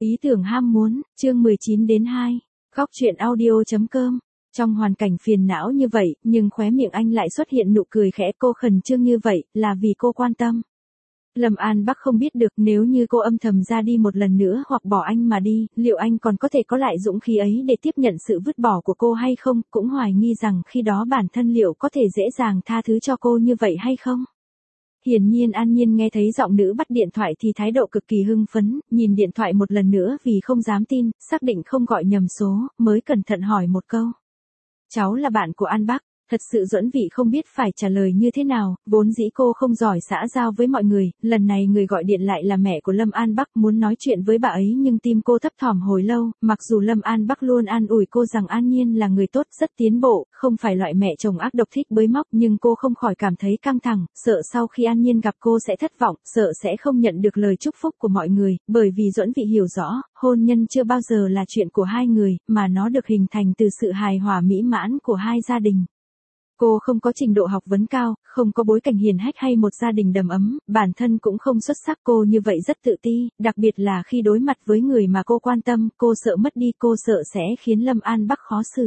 Ý tưởng ham muốn, chương 19-2, góc truyện audio.com. Trong hoàn cảnh phiền não như vậy, nhưng khóe miệng anh lại xuất hiện nụ cười khẽ. Cô khẩn trương như vậy, là vì cô quan tâm. Lâm An Bắc không biết được nếu như cô âm thầm ra đi một lần nữa hoặc bỏ anh mà đi, liệu anh còn có thể có lại dũng khí ấy để tiếp nhận sự vứt bỏ của cô hay không, cũng hoài nghi rằng khi đó bản thân liệu có thể dễ dàng tha thứ cho cô như vậy hay không. Hiển nhiên An Nhiên nghe thấy giọng nữ bắt điện thoại thì thái độ cực kỳ hưng phấn, nhìn điện thoại một lần nữa vì không dám tin, xác định không gọi nhầm số, mới cẩn thận hỏi một câu. Cháu là bạn của An Bắc. Thật sự Duẫn Vị không biết phải trả lời như thế nào, vốn dĩ cô không giỏi xã giao với mọi người, lần này người gọi điện lại là mẹ của Lâm An Bắc muốn nói chuyện với bà ấy nhưng tim cô thấp thỏm hồi lâu, mặc dù Lâm An Bắc luôn an ủi cô rằng An Nhiên là người tốt, rất tiến bộ, không phải loại mẹ chồng ác độc thích bới móc nhưng cô không khỏi cảm thấy căng thẳng, sợ sau khi An Nhiên gặp cô sẽ thất vọng, sợ sẽ không nhận được lời chúc phúc của mọi người, bởi vì Duẫn Vị hiểu rõ, hôn nhân chưa bao giờ là chuyện của hai người, mà nó được hình thành từ sự hài hòa mỹ mãn của hai gia đình. Cô không có trình độ học vấn cao, không có bối cảnh hiền hách hay một gia đình đầm ấm, bản thân cũng không xuất sắc, cô như vậy rất tự ti, đặc biệt là khi đối mặt với người mà cô quan tâm, cô sợ mất đi, cô sợ sẽ khiến Lâm An Bắc khó xử.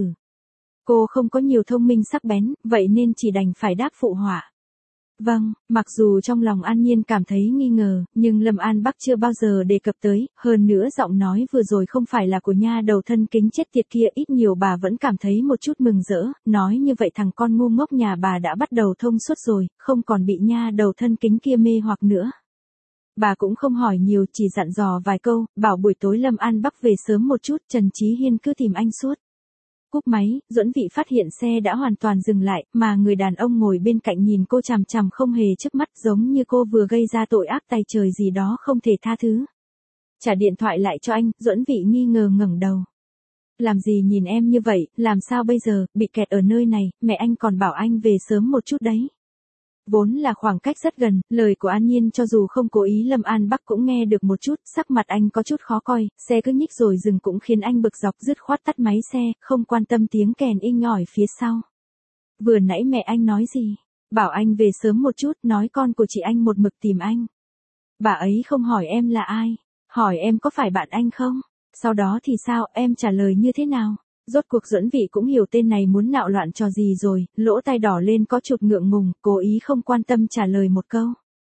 Cô không có nhiều thông minh sắc bén, vậy nên chỉ đành phải đáp phụ họa. Vâng, mặc dù trong lòng An Nhiên cảm thấy nghi ngờ, nhưng Lâm An Bắc chưa bao giờ đề cập tới, hơn nữa giọng nói vừa rồi không phải là của nha đầu thân kính chết tiệt kia, ít nhiều bà vẫn cảm thấy một chút mừng rỡ, nói như vậy thằng con ngu ngốc nhà bà đã bắt đầu thông suốt rồi, không còn bị nha đầu thân kính kia mê hoặc nữa. Bà cũng không hỏi nhiều, chỉ dặn dò vài câu, bảo buổi tối Lâm An Bắc về sớm một chút, Trần Chí Hiên cứ tìm anh suốt. Cúp máy, Duẫn Vị phát hiện xe đã hoàn toàn dừng lại, mà người đàn ông ngồi bên cạnh nhìn cô chằm chằm không hề chớp mắt, giống như cô vừa gây ra tội ác tày trời gì đó không thể tha thứ. Trả điện thoại lại cho anh, Duẫn Vị nghi ngờ ngẩng đầu. Làm gì nhìn em như vậy, làm sao bây giờ, bị kẹt ở nơi này, mẹ anh còn bảo anh về sớm một chút đấy. Vốn là khoảng cách rất gần, lời của An Nhiên cho dù không cố ý Lâm An Bắc cũng nghe được một chút, sắc mặt anh có chút khó coi, xe cứ nhích rồi dừng cũng khiến anh bực dọc, dứt khoát tắt máy xe, không quan tâm tiếng kèn inh ỏi phía sau. Vừa nãy mẹ anh nói gì? Bảo anh về sớm một chút, nói con của chị anh một mực tìm anh. Bà ấy không hỏi em là ai, hỏi em có phải bạn anh không? Sau đó thì sao, em trả lời như thế nào? Rốt cuộc Duẫn Vị cũng hiểu tên này muốn nạo loạn trò gì rồi, lỗ tai đỏ lên có chút ngượng ngùng, cố ý không quan tâm trả lời một câu.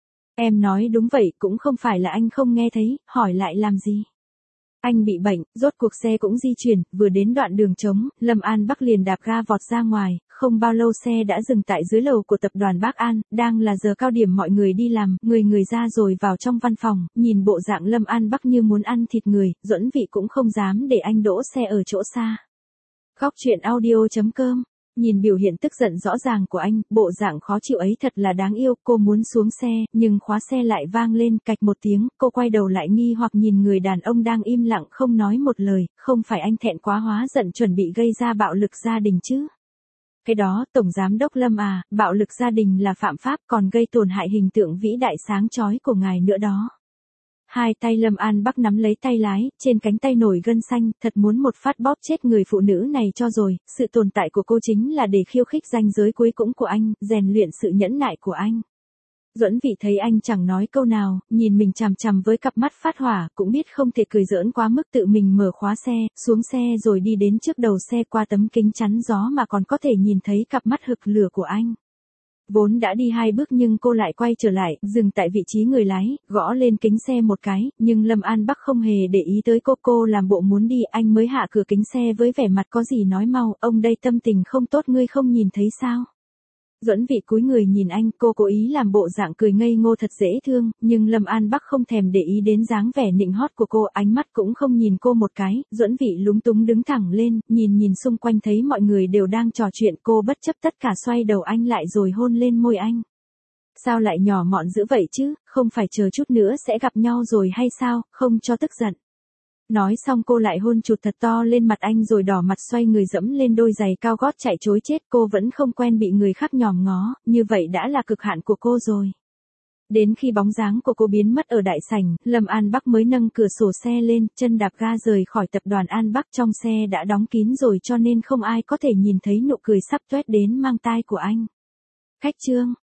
Em nói đúng vậy, cũng không phải là anh không nghe thấy, hỏi lại làm gì. Anh bị bệnh, rốt cuộc xe cũng di chuyển, vừa đến đoạn đường trống, Lâm An Bắc liền đạp ga vọt ra ngoài, không bao lâu xe đã dừng tại dưới lầu của tập đoàn Bắc An, đang là giờ cao điểm mọi người đi làm, người ra rồi vào trong văn phòng, nhìn bộ dạng Lâm An Bắc như muốn ăn thịt người, Duẫn Vị cũng không dám để anh đỗ xe ở chỗ xa. Góc truyện audio.com. Nhìn biểu hiện tức giận rõ ràng của anh, bộ dạng khó chịu ấy thật là đáng yêu, cô muốn xuống xe, nhưng khóa xe lại vang lên, cạch một tiếng, cô quay đầu lại nghi hoặc nhìn người đàn ông đang im lặng không nói một lời, không phải anh thẹn quá hóa giận chuẩn bị gây ra bạo lực gia đình chứ? Cái đó, Tổng Giám đốc Lâm à, bạo lực gia đình là phạm pháp còn gây tổn hại hình tượng vĩ đại sáng chói của ngài nữa đó. Hai tay Lâm An Bắc nắm lấy tay lái, trên cánh tay nổi gân xanh, thật muốn một phát bóp chết người phụ nữ này cho rồi, sự tồn tại của cô chính là để khiêu khích ranh giới cuối cùng của anh, rèn luyện sự nhẫn nại của anh. Duẫn Vị thấy anh chẳng nói câu nào, nhìn mình chằm chằm với cặp mắt phát hỏa, cũng biết không thể cười giỡn quá mức, tự mình mở khóa xe, xuống xe rồi đi đến trước đầu xe, qua tấm kính chắn gió mà còn có thể nhìn thấy cặp mắt hực lửa của anh. Vốn đã đi 2 bước nhưng cô lại quay trở lại, dừng tại vị trí người lái, gõ lên kính xe một cái, nhưng Lâm An Bắc không hề để ý tới cô làm bộ muốn đi, anh mới hạ cửa kính xe với vẻ mặt có gì nói mau, ông đây tâm tình không tốt ngươi không nhìn thấy sao? Duẫn Vị cúi người nhìn anh, cô cố ý làm bộ dạng cười ngây ngô thật dễ thương, nhưng Lâm An Bắc không thèm để ý đến dáng vẻ nịnh hót của cô, ánh mắt cũng không nhìn cô một cái, Duẫn Vị lúng túng đứng thẳng lên, nhìn xung quanh thấy mọi người đều đang trò chuyện, cô bất chấp tất cả xoay đầu anh lại rồi hôn lên môi anh. Sao lại nhỏ mọn dữ vậy chứ, không phải chờ chút nữa sẽ gặp nhau rồi hay sao, không cho tức giận. Nói xong cô lại hôn chụt thật to lên mặt anh rồi đỏ mặt xoay người dẫm lên đôi giày cao gót chạy trối chết, cô vẫn không quen bị người khác nhòm ngó, như vậy đã là cực hạn của cô rồi. Đến khi bóng dáng của cô biến mất ở đại sảnh, Lâm An Bắc mới nâng cửa sổ xe lên, chân đạp ga rời khỏi tập đoàn An Bắc, trong xe đã đóng kín rồi cho nên không ai có thể nhìn thấy nụ cười sắp toét đến mang tai của anh. Cách chương.